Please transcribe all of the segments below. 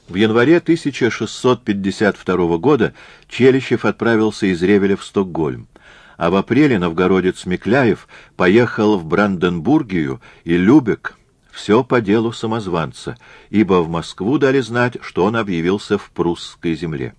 В январе 1652 года Челищев отправился из Ревеля в Стокгольм, а в апреле новгородец Микляев поехал в Бранденбургию и Любек, все по делу самозванца, ибо в Москву дали знать, что он объявился в прусской земле.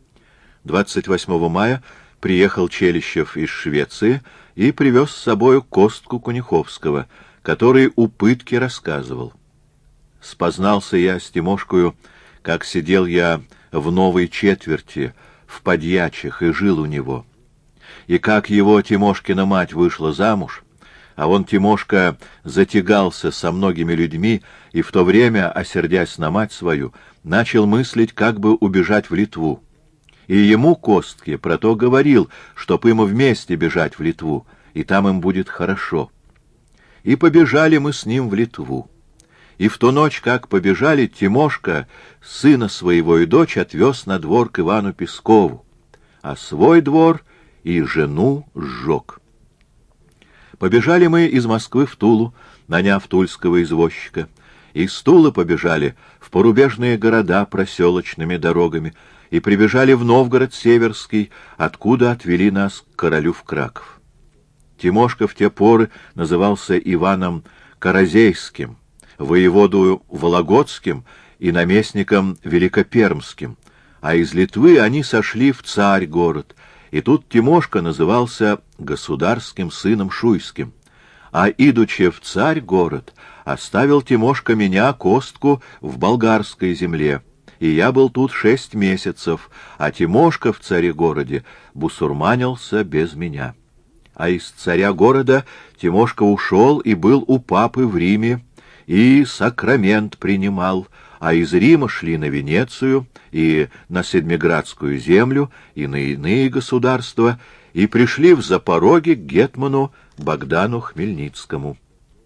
28 мая приехал Челищев из Швеции и привез с собою Костку Куниховского, который у пытки рассказывал. «Спознался я с Тимошкою, как сидел я в новой четверти, в подьячах, и жил у него. И как его Тимошкина мать вышла замуж, а он, Тимошка, затягался со многими людьми и в то время, осердясь на мать свою, начал мыслить, как бы убежать в Литву. И ему, Костке, про то говорил, чтоб ему вместе бежать в Литву, и там им будет хорошо. И побежали мы с ним в Литву. И в ту ночь, как побежали, Тимошка сына своего и дочь отвез на двор к Ивану Пескову, а свой двор и жену сжег. Побежали мы из Москвы в Тулу, наняв тульского извозчика. Из Тулы побежали в порубежные города проселочными дорогами и прибежали в Новгород Северский, откуда отвели нас к королю в Краков. Тимошка в те поры назывался Иваном Каразейским, воеводою Вологодским и наместником Великопермским, а из Литвы они сошли в Царь-город, и тут Тимошка назывался государским сыном Шуйским. А идучи в Царь-город, оставил Тимошка меня, Костку, в болгарской земле, и я был тут 6 месяцев, а Тимошка в Царе-городе бусурманился без меня. А из Царя-города Тимошка ушел и был у папы в Риме, и сакрамент принимал, а из Рима шли на Венецию и на Седмиградскую землю и на иные государства, и пришли в Запороге к гетману Богдану Хмельницкому.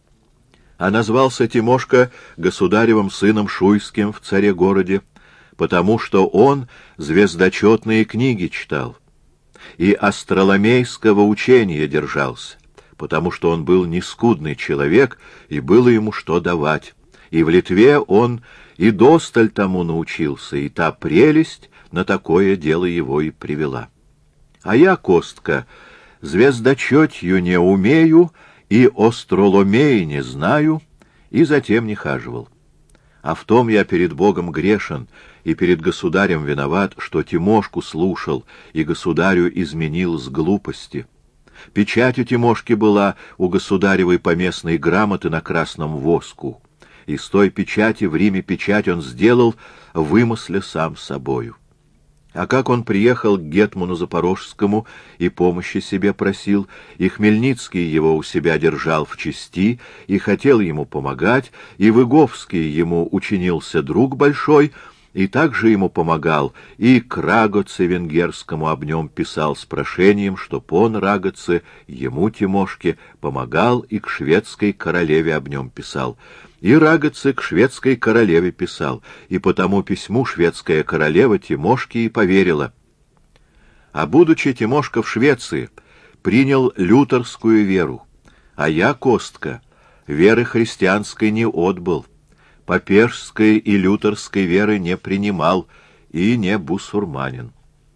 А назвался Тимошка государевым сыном Шуйским в Царе-городе, потому что он звездочетные книги читал и астроломейского учения держался, потому что он был нескудный человек, и было ему что давать. И в Литве он и досталь тому научился, и та прелесть на такое дело его и привела. А я, Костка, звездочетью не умею, и остроломей не знаю, и затем не хаживал. А в том я перед Богом грешен, и перед государем виноват, что Тимошку слушал, и государю изменил с глупости. Печать у Тимошки была у государевой поместной грамоты на красном воску, и с той печати в Риме печать он сделал, вымысля сам собою. А как он приехал к гетману Запорожскому и помощи себе просил, и Хмельницкий его у себя держал в чести, и хотел ему помогать, и Выговский ему учинился друг большой, и также ему помогал, и к Рагоце венгерскому об нем писал с прошением, чтоб он, Рагоце, ему, Тимошке, помогал, и к шведской королеве об нем писал. И Рагоце к шведской королеве писал, и по тому письму шведская королева Тимошке и поверила. А будучи Тимошка в Швеции, принял лютерскую веру, а я, Костка, веры христианской не отбыл, папежской и лютерской веры не принимал и не бусурманин.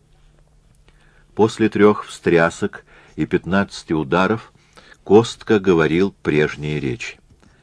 После 3 встрясок и 15 ударов Костка говорил прежние речи.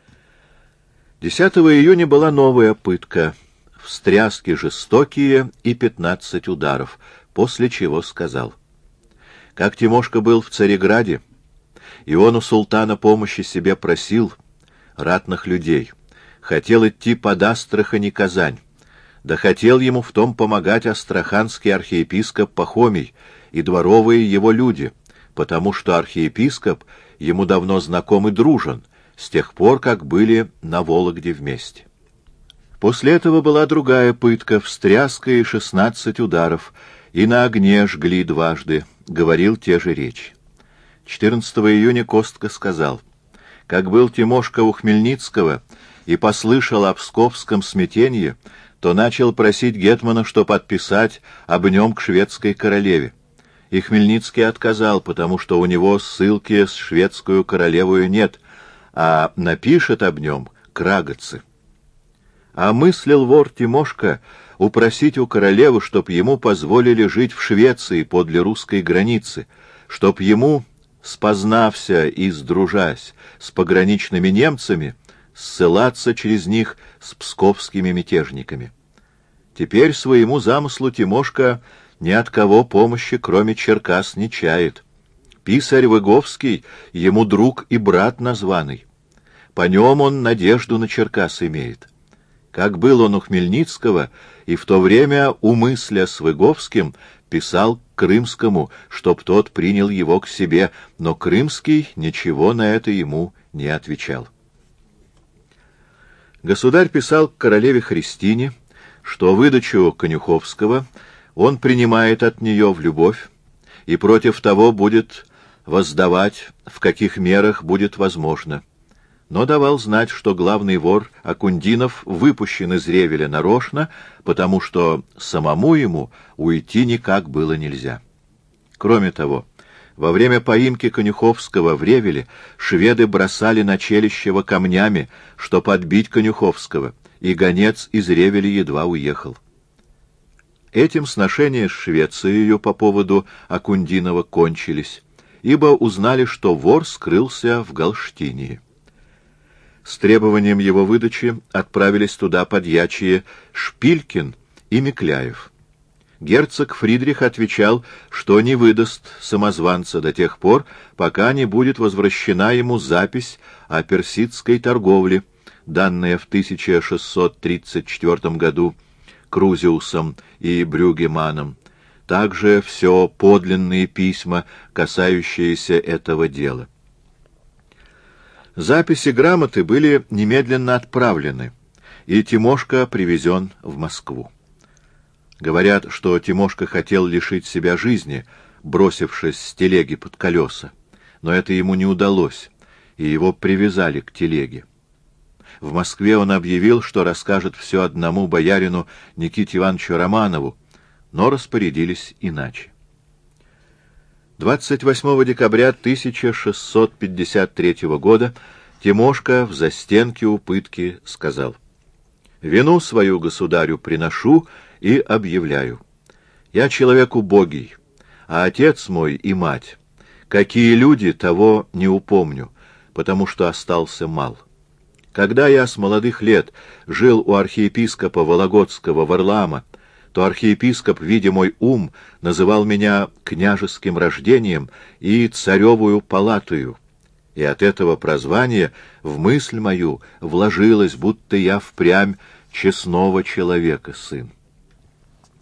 10 июня была новая пытка, встряски жестокие и 15 ударов, после чего сказал: как Тимошка был в Цареграде, и он у султана помощи себе просил, ратных людей, хотел идти под Астрахань и Казань, да хотел ему в том помогать астраханский архиепископ Пахомий и дворовые его люди, потому что архиепископ ему давно знаком и дружен, с тех пор, как были на Вологде вместе. После этого была другая пытка, встряска и 16 ударов, и на огне жгли дважды, говорил те же речи. 14 июня Костка сказал: как был Тимошка у Хмельницкого и послышал о псковском смятении, то начал просить гетмана, что подписать об нем к шведской королеве. И Хмельницкий отказал, потому что у него ссылки с шведскую королевою нет, а напишет об нем к Рагоце. А мыслил вор Тимошка упросить у королевы, чтоб ему позволили жить в Швеции подле русской границы, чтоб ему, спознався и сдружась с пограничными немцами, ссылаться через них с псковскими мятежниками. Теперь своему замыслу Тимошка ни от кого помощи, кроме Черкас, не чает. Писарь Выговский ему друг и брат названный. По нем он надежду на Черкас имеет. Как был он у Хмельницкого, и в то время, умысля с Выговским, писал к Крымскому, чтоб тот принял его к себе, но Крымский ничего на это ему не отвечал. Государь писал к королеве Христине, что выдачу Конюховского он принимает от нее в любовь и против того будет воздавать, в каких мерах будет возможно, но давал знать, что главный вор Акундинов выпущен из Ревеля нарочно, потому что самому ему уйти никак было нельзя. Кроме того, во время поимки Конюховского в Ревеле шведы бросали на Челищева камнями, чтоб отбить Конюховского, и гонец из Ревеля едва уехал. Этим сношения с Швецией по поводу Акундинова кончились, ибо узнали, что вор скрылся в Галштинии. С требованием его выдачи отправились туда подьячие Шпилькин и Микляев. Герцог Фридрих отвечал, что не выдаст самозванца до тех пор, пока не будет возвращена ему запись о персидской торговле, данная в 1634 году Крузиусом и Брюгеманом, также все подлинные письма, касающиеся этого дела. Записи грамоты были немедленно отправлены, и Тимошка привезен в Москву. Говорят, что Тимошка хотел лишить себя жизни, бросившись с телеги под колеса, но это ему не удалось, и его привязали к телеге. В Москве он объявил, что расскажет все одному боярину Никите Ивановичу Романову, но распорядились иначе. 28 декабря 1653 года Тимошка в застенке у пытки сказал: «Вину свою государю приношу и объявляю. Я человек убогий, а отец мой и мать, какие люди, того не упомню, потому что остался мал. Когда я с молодых лет жил у архиепископа Вологодского Варлаама, то архиепископ, видя мой ум, называл меня княжеским рождением и царевую палатою, и от этого прозвания в мысль мою вложилось, будто я впрямь честного человека сын.